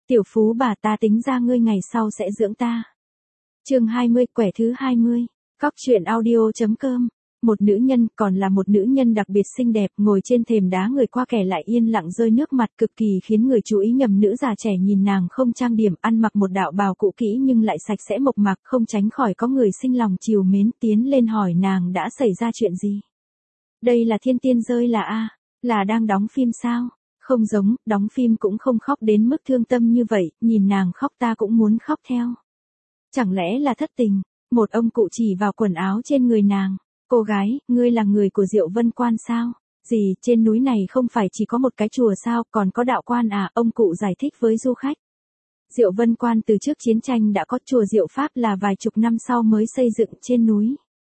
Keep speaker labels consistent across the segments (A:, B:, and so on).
A: Tiểu phú bà, ta tính ra ngươi ngày sau sẽ dưỡng ta. Chương 20, quẻ thứ 20. Cóc truyện audio.com. Một nữ nhân, còn là một nữ nhân đặc biệt xinh đẹp, ngồi trên thềm đá, người qua kẻ lại yên lặng rơi nước mặt, cực kỳ khiến người chú ý. Nhầm nữ già trẻ nhìn nàng không trang điểm, ăn mặc một đạo bào cũ kỹ nhưng lại sạch sẽ mộc mạc, không tránh khỏi có người sinh lòng trìu mến, tiến lên hỏi nàng đã xảy ra chuyện gì. Đây là thiên tiên rơi là là đang đóng phim sao? Không giống, đóng phim cũng không khóc đến mức thương tâm như vậy, nhìn nàng khóc ta cũng muốn khóc theo. Chẳng lẽ là thất tình? Một ông cụ chỉ vào quần áo trên người nàng. Cô gái, ngươi là người của Diệu Vân Quan sao? Gì, trên núi này không phải chỉ có một cái chùa sao, còn có đạo quan à? Ông cụ giải thích với du khách. Diệu Vân Quan từ trước chiến tranh đã có, chùa Diệu Pháp là vài chục năm sau mới xây dựng trên núi.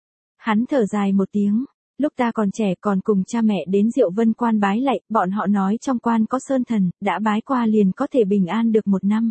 A: Hắn thở dài một tiếng. Lúc ta còn trẻ còn cùng cha mẹ đến Diệu Vân Quan bái lạy, bọn họ nói trong quan có sơn thần, đã bái qua liền có thể bình an được 1 năm.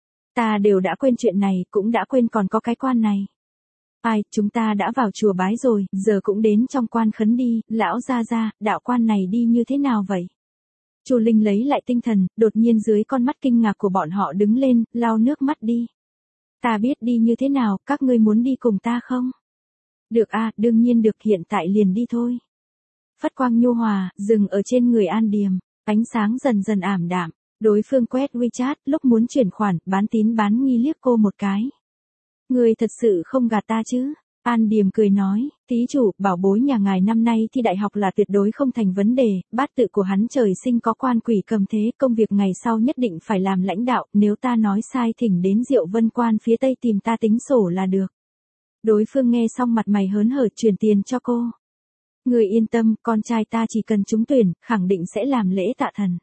A: Ta đều đã quên chuyện này, cũng đã quên còn có cái quan này. Ai, chúng ta đã vào chùa bái rồi, giờ cũng đến trong quan khấn đi. Lão gia, đạo quan này đi như thế nào vậy? Chu Linh lấy lại tinh thần, đột nhiên dưới con mắt kinh ngạc của bọn họ đứng lên, lau nước mắt đi. Ta biết đi như thế nào, các ngươi muốn đi cùng ta không? Được đương nhiên được, hiện tại liền đi thôi. Phất quang nhu hòa, dừng ở trên người An Điềm, ánh sáng dần dần ảm đạm. Đối phương quét WeChat, lúc muốn chuyển khoản, bán tín bán nghi liếc cô một cái. Người thật sự không gạt ta chứ? An Điềm cười nói, thí chủ, bảo bối nhà ngài năm nay thi đại học là tuyệt đối không thành vấn đề, bát tự của hắn trời sinh có quan quỷ cầm thế, công việc ngày sau nhất định phải làm lãnh đạo, nếu ta nói sai thỉnh đến Diệu Vân Quan phía tây tìm ta tính sổ là được. Đối phương nghe xong mặt mày hớn hở, chuyển tiền cho cô. Người yên tâm, con trai ta chỉ cần trúng tuyển, khẳng định sẽ làm lễ tạ thần.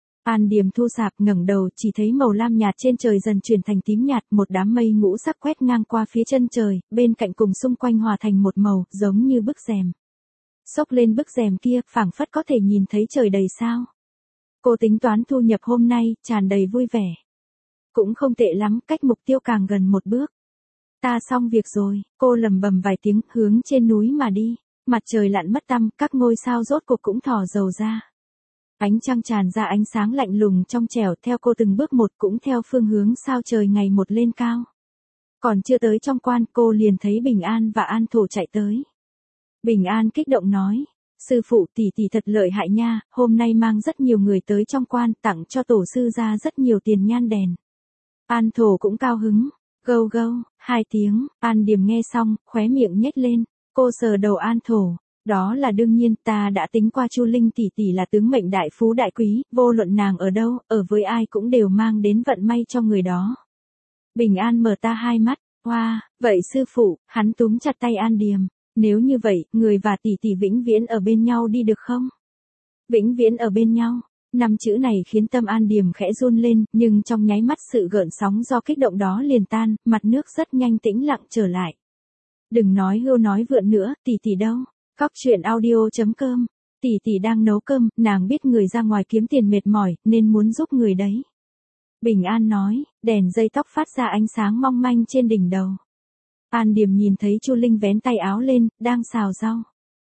A: An Điềm thu sạp ngẩng đầu, chỉ thấy màu lam nhạt trên trời dần chuyển thành tím nhạt, một đám mây ngũ sắc quét ngang qua phía chân trời, bên cạnh cùng xung quanh hòa thành một màu, giống như bức rèm. Xốc lên bức rèm kia, phảng phất có thể nhìn thấy trời đầy sao. Cô tính toán thu nhập hôm nay, tràn đầy vui vẻ. Cũng không tệ lắm, cách mục tiêu càng gần một bước. Ta xong việc rồi, cô lầm bầm vài tiếng, hướng trên núi mà đi. Mặt trời lặn mất tăm, các ngôi sao rốt cuộc cũng thò dầu ra. Ánh trăng tràn ra ánh sáng lạnh lùng trong trẻo, theo cô từng bước một, cũng theo phương hướng sao trời ngày một lên cao. Còn chưa tới trong quan, cô liền thấy Bình An và An Thổ chạy tới. Bình An kích động nói, sư phụ, tỷ tỷ thật lợi hại nha, hôm nay mang rất nhiều người tới trong quan, tặng cho tổ sư ra rất nhiều tiền nhan đèn. An Thổ cũng cao hứng, gâu gâu, 2 tiếng. An Điềm nghe xong, khóe miệng nhếch lên, cô sờ đầu An Thổ. Đó là đương nhiên, ta đã tính qua Chu Linh tỷ tỷ là tướng mệnh đại phú đại quý, vô luận nàng ở đâu, ở với ai cũng đều mang đến vận may cho người đó. Bình An mở ta 2 mắt, wow, vậy sư phụ, hắn túm chặt tay An Điềm, nếu như vậy, người và tỷ tỷ vĩnh viễn ở bên nhau đi được không? Vĩnh viễn ở bên nhau. 5 chữ này khiến tâm An Điềm khẽ run lên, nhưng trong nháy mắt sự gợn sóng do kích động đó liền tan, mặt nước rất nhanh tĩnh lặng trở lại. Đừng nói hưu nói vượn nữa, tỷ tỷ đâu? Cóc truyện audio.com. Tỷ tỷ đang nấu cơm, nàng biết người ra ngoài kiếm tiền mệt mỏi, nên muốn giúp người đấy. Bình An nói, đèn dây tóc phát ra ánh sáng mong manh trên đỉnh đầu. An Điềm nhìn thấy Chu Linh vén tay áo lên, đang xào rau.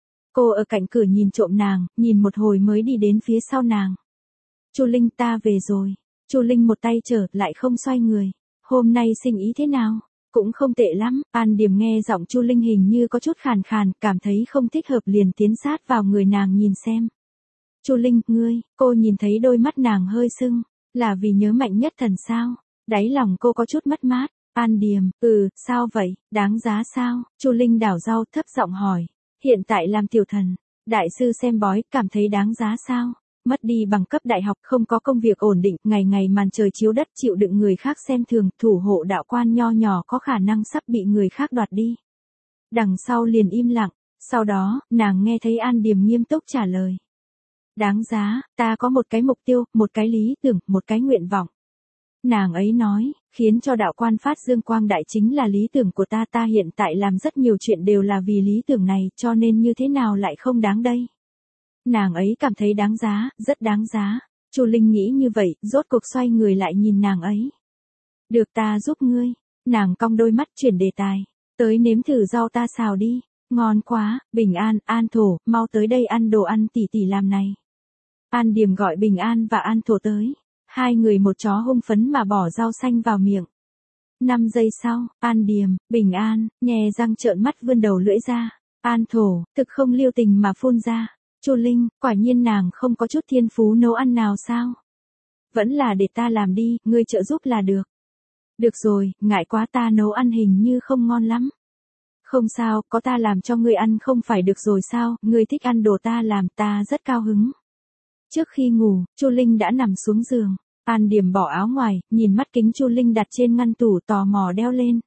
A: Cô ở cạnh cửa nhìn trộm nàng, nhìn một hồi mới đi đến phía sau nàng. Chu Linh, ta về rồi. Chu Linh một tay trở lại không xoay người. Hôm nay sinh ý thế nào? Cũng không tệ lắm. An Điềm nghe giọng Chu Linh hình như có chút khàn khàn, cảm thấy không thích hợp liền tiến sát vào người nàng nhìn xem. Chu Linh, ngươi, cô nhìn thấy đôi mắt nàng hơi sưng, là vì nhớ Mạnh Nhất Thần sao? Đáy lòng cô có chút mất mát. An Điềm, sao vậy, đáng giá sao? Chu Linh đảo rau thấp giọng hỏi. Hiện tại làm tiểu thần, đại sư xem bói, cảm thấy đáng giá sao? Mất đi bằng cấp đại học, không có công việc ổn định, ngày ngày màn trời chiếu đất, chịu đựng người khác xem thường, thủ hộ đạo quan nho nhỏ có khả năng sắp bị người khác đoạt đi. Đằng sau liền im lặng, sau đó, nàng nghe thấy An Điềm nghiêm túc trả lời. Đáng giá, ta có một cái mục tiêu, một cái lý tưởng, một cái nguyện vọng. Nàng ấy nói, khiến cho đạo quan phát dương quang đại chính là lý tưởng của ta, ta hiện tại làm rất nhiều chuyện đều là vì lý tưởng này, cho nên như thế nào lại không đáng đây. Nàng ấy cảm thấy đáng giá, rất đáng giá. Chu Linh nghĩ như vậy, rốt cuộc xoay người lại nhìn nàng ấy. Được, ta giúp ngươi. Nàng cong đôi mắt chuyển đề tài. Tới nếm thử rau ta xào đi. Ngon quá, Bình An, An Thổ, mau tới đây ăn đồ ăn tỷ tỷ làm này. An Điềm gọi Bình An và An Thổ tới. Hai người một chó hung phấn mà bỏ rau xanh vào miệng. 5 giây sau, An Điềm, bình an, nhè răng trợn mắt vươn đầu lưỡi ra. An Thổ, thực không lưu tình mà phun ra. Chu Linh, quả nhiên nàng không có chút thiên phú nấu ăn nào sao? Vẫn là để ta làm đi, ngươi trợ giúp là được. Được rồi, ngại quá ta nấu ăn hình như không ngon lắm. Không sao, có ta làm cho ngươi ăn không phải được rồi sao, ngươi thích ăn đồ ta làm, ta rất cao hứng. Trước khi ngủ, Chu Linh đã nằm xuống giường. An Điềm bỏ áo ngoài, nhìn mắt kính Chu Linh đặt trên ngăn tủ tò mò đeo lên.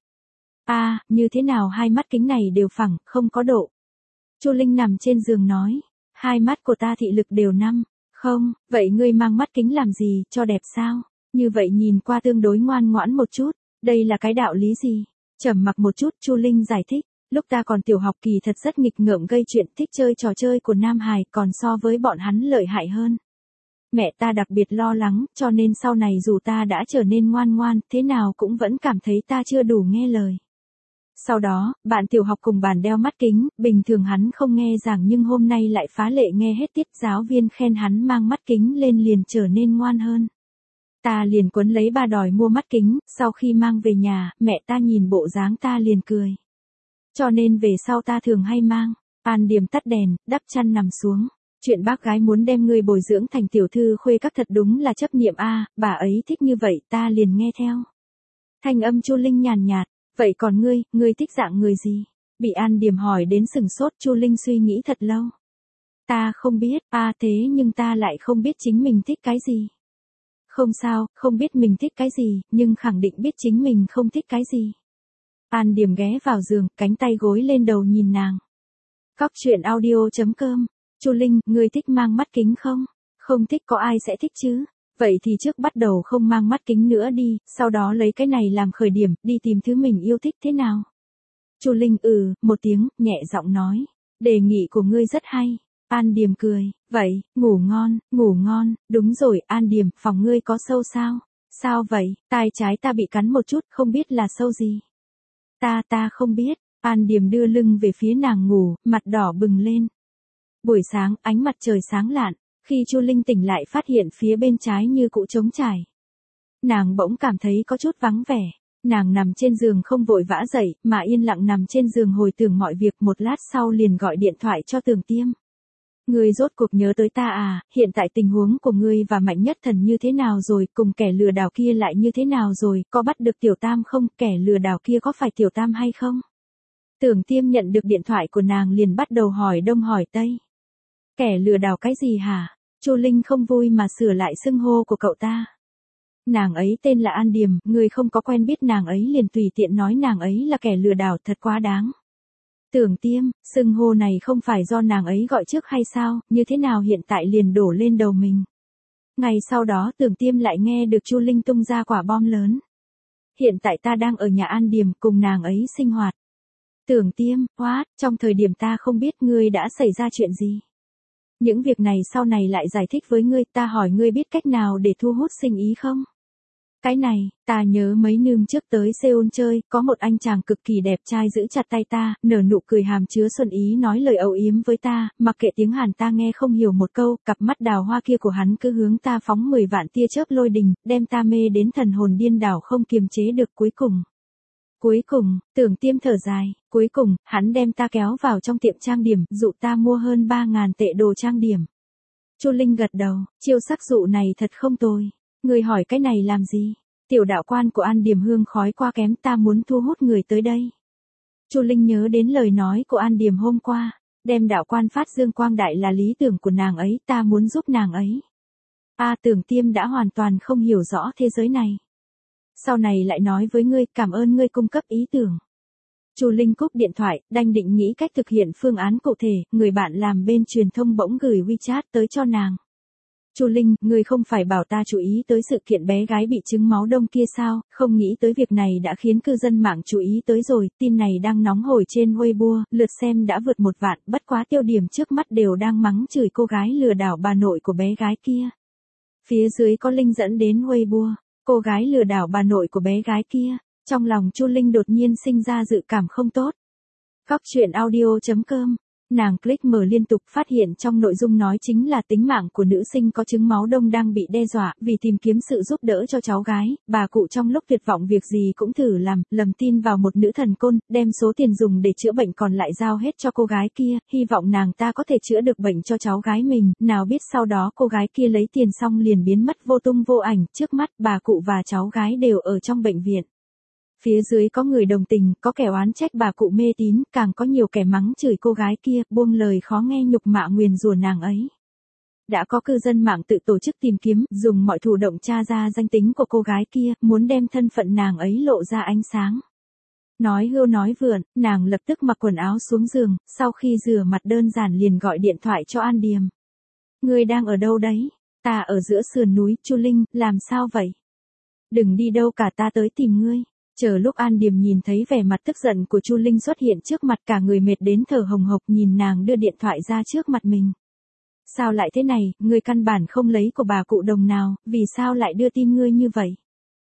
A: Như thế nào hai mắt kính này đều phẳng, không có độ. Chu Linh nằm trên giường nói, hai mắt của ta thị lực đều 5. Không, vậy ngươi mang mắt kính làm gì, cho đẹp sao? Như vậy nhìn qua tương đối ngoan ngoãn một chút, đây là cái đạo lý gì? Trầm mặc một chút, Chu Linh giải thích, lúc ta còn tiểu học kỳ thật rất nghịch ngợm gây chuyện, thích chơi trò chơi của Nam Hải, còn so với bọn hắn lợi hại hơn. Mẹ ta đặc biệt lo lắng, cho nên sau này dù ta đã trở nên ngoan ngoan, thế nào cũng vẫn cảm thấy ta chưa đủ nghe lời. Sau đó, bạn tiểu học cùng bàn đeo mắt kính, bình thường hắn không nghe giảng nhưng hôm nay lại phá lệ nghe hết tiết, giáo viên khen hắn mang mắt kính lên liền trở nên ngoan hơn. Ta liền quấn lấy ba đòi mua mắt kính, sau khi mang về nhà, mẹ ta nhìn bộ dáng ta liền cười. Cho nên về sau ta thường hay mang. An Điềm tắt đèn, đắp chăn nằm xuống. Chuyện bác gái muốn đem ngươi bồi dưỡng thành tiểu thư khuê các thật đúng là chấp niệm bà ấy thích như vậy ta liền nghe theo. Thanh âm Chu Linh nhàn nhạt, vậy còn ngươi thích dạng người gì? Bị An Điềm hỏi đến sừng sốt, Chu Linh suy nghĩ thật lâu. Ta không biết, thế nhưng ta lại không biết chính mình thích cái gì. Không sao, không biết mình thích cái gì, nhưng khẳng định biết chính mình không thích cái gì. An Điềm ghé vào giường, cánh tay gối lên đầu nhìn nàng. Cóc truyện audio.com. Chu Linh, ngươi thích mang mắt kính không? Không thích có ai sẽ thích chứ? Vậy thì trước bắt đầu không mang mắt kính nữa đi, sau đó lấy cái này làm khởi điểm, đi tìm thứ mình yêu thích thế nào? Chu Linh một tiếng, nhẹ giọng nói. Đề nghị của ngươi rất hay. An Điềm cười, vậy, ngủ ngon, đúng rồi, An Điềm, phòng ngươi có sâu sao? Sao vậy, tai trái ta bị cắn một chút, không biết là sâu gì? Ta không biết. An Điềm đưa lưng về phía nàng ngủ, mặt đỏ bừng lên. Buổi sáng, ánh mặt trời sáng lạn, khi Chu Linh tỉnh lại phát hiện phía bên trái như cũ trống trải. Nàng bỗng cảm thấy có chút vắng vẻ. Nàng nằm trên giường không vội vã dậy, mà yên lặng nằm trên giường hồi tưởng mọi việc, một lát sau liền gọi điện thoại cho Tưởng Tiêm. Ngươi rốt cuộc nhớ tới ta hiện tại tình huống của ngươi và Mạnh Nhất Thần như thế nào rồi, cùng kẻ lừa đảo kia lại như thế nào rồi, có bắt được Tiểu Tam không, kẻ lừa đảo kia có phải Tiểu Tam hay không? Tưởng Tiêm nhận được điện thoại của nàng liền bắt đầu hỏi đông hỏi tây. Kẻ lừa đảo cái gì hả? Chu Linh không vui mà sửa lại xưng hô của cậu ta. Nàng ấy tên là An Điềm, ngươi không có quen biết nàng ấy liền tùy tiện nói nàng ấy là kẻ lừa đảo, thật quá đáng. Tưởng Tiêm, xưng hô này không phải do nàng ấy gọi trước hay sao, như thế nào hiện tại liền đổ lên đầu mình. Ngày sau đó Tưởng Tiêm lại nghe được Chu Linh tung ra quả bom lớn. Hiện tại ta đang ở nhà An Điềm cùng nàng ấy sinh hoạt. Tưởng Tiêm, trong thời điểm ta không biết ngươi đã xảy ra chuyện gì. Những việc này sau này lại giải thích với ngươi, ta hỏi ngươi biết cách nào để thu hút sinh ý không? Cái này, ta nhớ mấy năm trước tới Seoul chơi, có một anh chàng cực kỳ đẹp trai giữ chặt tay ta, nở nụ cười hàm chứa xuân ý nói lời âu yếm với ta, mặc kệ tiếng Hàn ta nghe không hiểu một câu, cặp mắt đào hoa kia của hắn cứ hướng ta phóng 10 vạn tia chớp lôi đình, đem ta mê đến thần hồn điên đảo không kiềm chế được. Cuối cùng, Tưởng Tiêm thở dài, cuối cùng, hắn đem ta kéo vào trong tiệm trang điểm, dụ ta mua hơn 3.000 tệ đồ trang điểm. Chu Linh gật đầu, chiêu sắc dụ này thật không tồi. Người hỏi cái này làm gì? Tiểu đạo quan của An Điềm hương khói qua kém, ta muốn thu hút người tới đây. Chu Linh nhớ đến lời nói của An Điềm hôm qua, đem đạo quan phát dương quang đại là lý tưởng của nàng ấy, ta muốn giúp nàng ấy. Tưởng Tiêm đã hoàn toàn không hiểu rõ thế giới này. Sau này lại nói với ngươi, cảm ơn ngươi cung cấp ý tưởng. Chu Linh cúp điện thoại, đang định nghĩ cách thực hiện phương án cụ thể, người bạn làm bên truyền thông bỗng gửi WeChat tới cho nàng. Chu Linh, ngươi không phải bảo ta chú ý tới sự kiện bé gái bị trứng máu đông kia sao, không nghĩ tới việc này đã khiến cư dân mạng chú ý tới rồi, tin này đang nóng hổi trên Weibo, lượt xem đã vượt 1 vạn, bất quá tiêu điểm trước mắt đều đang mắng chửi cô gái lừa đảo bà nội của bé gái kia. Phía dưới có link dẫn đến Weibo, cô gái lừa đảo bà nội của bé gái kia, trong lòng Chu Linh đột nhiên sinh ra dự cảm không tốt. Cóc truyện audio.com Nàng click mở liên tục phát hiện trong nội dung nói chính là tính mạng của nữ sinh có chứng máu đông đang bị đe dọa, vì tìm kiếm sự giúp đỡ cho cháu gái, bà cụ trong lúc tuyệt vọng việc gì cũng thử làm, lầm tin vào một nữ thần côn, đem số tiền dùng để chữa bệnh còn lại giao hết cho cô gái kia, hy vọng nàng ta có thể chữa được bệnh cho cháu gái mình, nào biết sau đó cô gái kia lấy tiền xong liền biến mất vô tung vô ảnh, trước mắt bà cụ và cháu gái đều ở trong bệnh viện. Phía dưới có người đồng tình, có kẻ oán trách bà cụ mê tín, càng có nhiều kẻ mắng chửi cô gái kia, buông lời khó nghe nhục mạ nguyền rủa nàng ấy. Đã có cư dân mạng tự tổ chức tìm kiếm, dùng mọi thủ đoạn tra ra danh tính của cô gái kia, muốn đem thân phận nàng ấy lộ ra ánh sáng. Nói hưu nói vượn, nàng lập tức mặc quần áo xuống giường, sau khi rửa mặt đơn giản liền gọi điện thoại cho An Điềm. Ngươi đang ở đâu đấy? Ta ở giữa sườn núi, Chu Linh, làm sao vậy? Đừng đi đâu cả, ta tới tìm ngươi. Chờ lúc An Điềm nhìn thấy vẻ mặt tức giận của Chu Linh xuất hiện trước mặt, cả người mệt đến thở hồng hộc, nhìn nàng đưa điện thoại ra trước mặt mình. Sao lại thế này, ngươi căn bản không lấy của bà cụ đồng nào, vì sao lại đưa tin ngươi như vậy?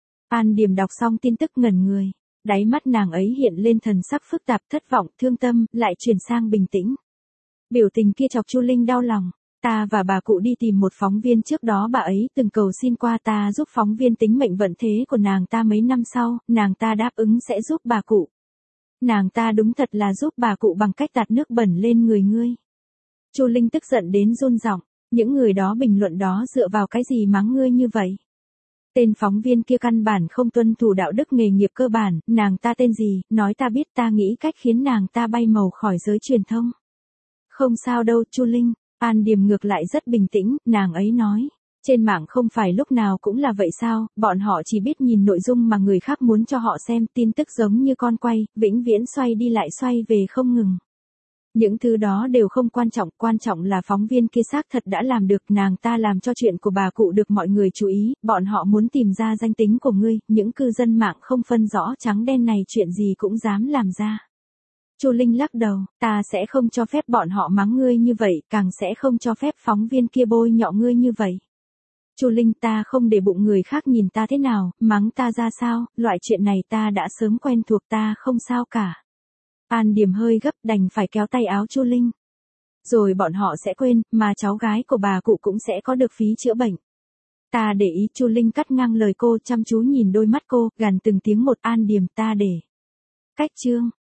A: An Điềm đọc xong tin tức ngẩn người. Đáy mắt nàng ấy hiện lên thần sắc phức tạp, thất vọng, thương tâm, lại chuyển sang bình tĩnh. Biểu tình kia chọc Chu Linh đau lòng. Ta và bà cụ đi tìm một phóng viên, trước đó bà ấy từng cầu xin qua ta giúp phóng viên tính mệnh vận thế của nàng ta mấy năm sau, nàng ta đáp ứng sẽ giúp bà cụ. Nàng ta đúng thật là giúp bà cụ bằng cách tạt nước bẩn lên người ngươi. Chu Linh tức giận đến run giọng, những người đó bình luận đó dựa vào cái gì mắng ngươi như vậy? Tên phóng viên kia căn bản không tuân thủ đạo đức nghề nghiệp cơ bản, nàng ta tên gì, nói ta biết, ta nghĩ cách khiến nàng ta bay màu khỏi giới truyền thông. Không sao đâu, Chu Linh. An Điềm ngược lại rất bình tĩnh, nàng ấy nói. Trên mạng không phải lúc nào cũng là vậy sao, bọn họ chỉ biết nhìn nội dung mà người khác muốn cho họ xem, tin tức giống như con quay, vĩnh viễn xoay đi lại xoay về không ngừng. Những thứ đó đều không quan trọng là phóng viên kia xác thật đã làm được, nàng ta làm cho chuyện của bà cụ được mọi người chú ý, bọn họ muốn tìm ra danh tính của ngươi, những cư dân mạng không phân rõ trắng đen này chuyện gì cũng dám làm ra. Chu Linh lắc đầu, ta sẽ không cho phép bọn họ mắng ngươi như vậy, càng sẽ không cho phép phóng viên kia bôi nhọ ngươi như vậy. Chu Linh, ta không để bụng người khác nhìn ta thế nào, mắng ta ra sao, loại chuyện này ta đã sớm quen thuộc, ta không sao cả. An Điềm hơi gấp, đành phải kéo tay áo Chu Linh. Rồi bọn họ sẽ quên, mà cháu gái của bà cụ cũng sẽ có được phí chữa bệnh. Ta để ý, Chu Linh cắt ngang lời cô, chăm chú nhìn đôi mắt cô, gằn từng tiếng một, An Điềm, ta để. Cách chương.